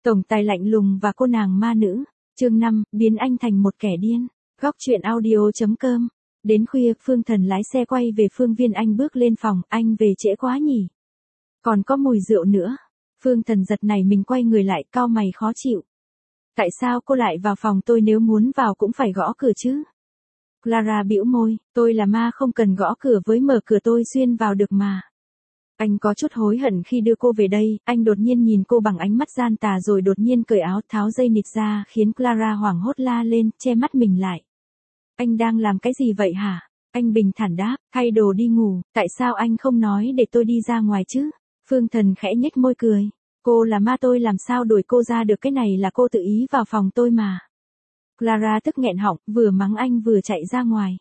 Tổng tài lạnh lùng và cô nàng ma nữ. Chương 5, biến anh thành một kẻ điên. Góc truyện audio.com. Đến khuya, Phương Thần lái xe quay về Phương Viên. Anh bước lên phòng, anh về trễ quá nhỉ? Còn có mùi rượu nữa. Phương Thần giật nảy mình, quay người lại, cau mày khó chịu. Tại sao cô lại vào phòng tôi, nếu muốn vào cũng phải gõ cửa chứ? Clara bĩu môi, tôi là ma, không cần gõ cửa, với mở cửa tôi xuyên vào được mà. Anh có chút hối hận khi đưa cô về đây. Anh đột nhiên nhìn cô bằng ánh mắt gian tà, rồi đột nhiên cởi áo, tháo dây nịt ra, khiến Clara hoảng hốt la lên, che mắt mình lại. Anh đang làm cái gì vậy hả? Anh bình thản đáp, thay đồ đi ngủ. Tại sao anh không nói để tôi đi ra ngoài chứ? Phương Thần khẽ nhếch môi cười. Cô là ma, tôi làm sao đuổi cô ra được, cái này là cô tự ý vào phòng tôi mà. Clara tức nghẹn họng, vừa mắng anh vừa chạy ra ngoài.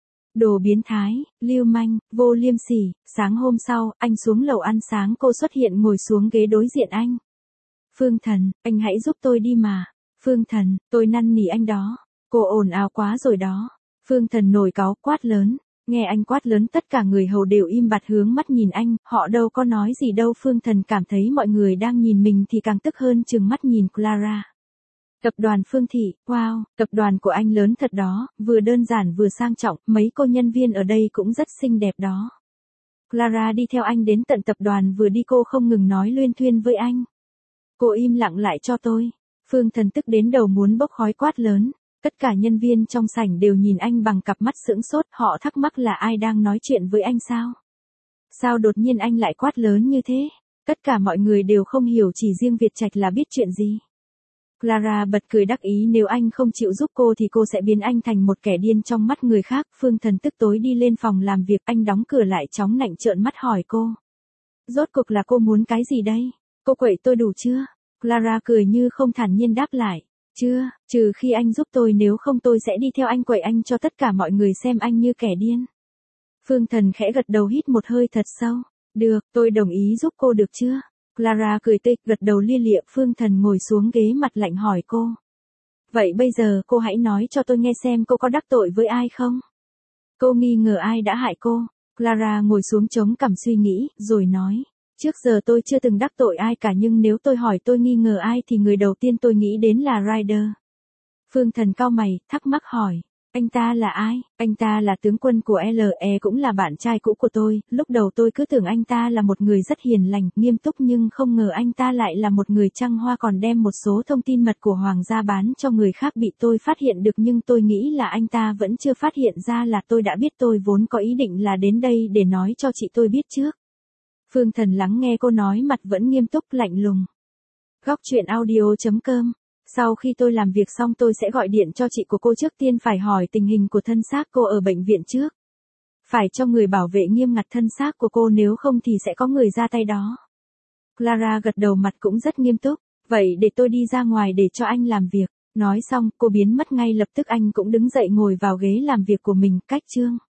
Đồ biến thái, lưu manh, vô liêm sỉ. Sáng hôm sau, anh xuống lầu ăn sáng, cô xuất hiện ngồi xuống ghế đối diện anh. Phương Thần, anh hãy giúp tôi đi mà. Phương Thần, tôi năn nỉ anh đó. Cô ồn ào quá rồi đó. Phương Thần nổi cáu, quát lớn. Nghe anh quát lớn, tất cả người hầu đều im bặt hướng mắt nhìn anh, họ đâu có nói gì đâu. Phương Thần cảm thấy mọi người đang nhìn mình thì càng tức hơn, trừng mắt nhìn Clara. Tập đoàn Phương Thị, wow, tập đoàn của anh lớn thật đó, vừa đơn giản vừa sang trọng, mấy cô nhân viên ở đây cũng rất xinh đẹp đó. Clara đi theo anh đến tận tập đoàn, vừa đi cô không ngừng nói luyên thuyên với anh. Cô im lặng lại cho tôi. Phương Thần tức đến đầu muốn bốc khói, quát lớn. Tất cả nhân viên trong sảnh đều nhìn anh bằng cặp mắt sững sốt, họ thắc mắc là ai đang nói chuyện với anh sao? Sao đột nhiên anh lại quát lớn như thế? Tất cả mọi người đều không hiểu, chỉ riêng Việt Trạch là biết chuyện gì. Clara bật cười đắc ý, nếu anh không chịu giúp cô thì cô sẽ biến anh thành một kẻ điên trong mắt người khác. Phương Thần tức tối đi lên phòng làm việc, anh đóng cửa lại, chóng nạnh trợn mắt hỏi cô. Rốt cuộc là cô muốn cái gì đây? Cô quậy tôi đủ chưa? Clara cười như không, thản nhiên đáp lại. Chưa, trừ khi anh giúp tôi, nếu không tôi sẽ đi theo anh quậy anh cho tất cả mọi người xem anh như kẻ điên. Phương Thần khẽ gật đầu, hít một hơi thật sâu. Được, tôi đồng ý giúp cô, được chưa? Clara cười tươi, gật đầu lia lịa. Phương Thần ngồi xuống ghế, mặt lạnh hỏi cô. Vậy bây giờ cô hãy nói cho tôi nghe xem cô có đắc tội với ai không? Cô nghi ngờ ai đã hại cô? Clara ngồi xuống chống cằm suy nghĩ, rồi nói. Trước giờ tôi chưa từng đắc tội ai cả, nhưng nếu tôi hỏi tôi nghi ngờ ai thì người đầu tiên tôi nghĩ đến là Ryder. Phương Thần cau mày, thắc mắc hỏi. Anh ta là ai? Anh ta là tướng quân của LE, cũng là bạn trai cũ của tôi. Lúc đầu tôi cứ tưởng anh ta là một người rất hiền lành, nghiêm túc, nhưng không ngờ anh ta lại là một người trăng hoa, còn đem một số thông tin mật của hoàng gia bán cho người khác, bị tôi phát hiện được, nhưng tôi nghĩ là anh ta vẫn chưa phát hiện ra là tôi đã biết. Tôi vốn có ý định là đến đây để nói cho chị tôi biết trước. Phương Thần lắng nghe cô nói, mặt vẫn nghiêm túc lạnh lùng. Góc truyện audio.com. Sau khi tôi làm việc xong tôi sẽ gọi điện cho chị của cô, trước tiên phải hỏi tình hình của thân xác cô ở bệnh viện trước. Phải cho người bảo vệ nghiêm ngặt thân xác của cô, nếu không thì sẽ có người ra tay đó. Clara gật đầu, mặt cũng rất nghiêm túc. Vậy để tôi đi ra ngoài để cho anh làm việc. Nói xong, cô biến mất ngay lập tức, anh cũng đứng dậy ngồi vào ghế làm việc của mình. Cách chương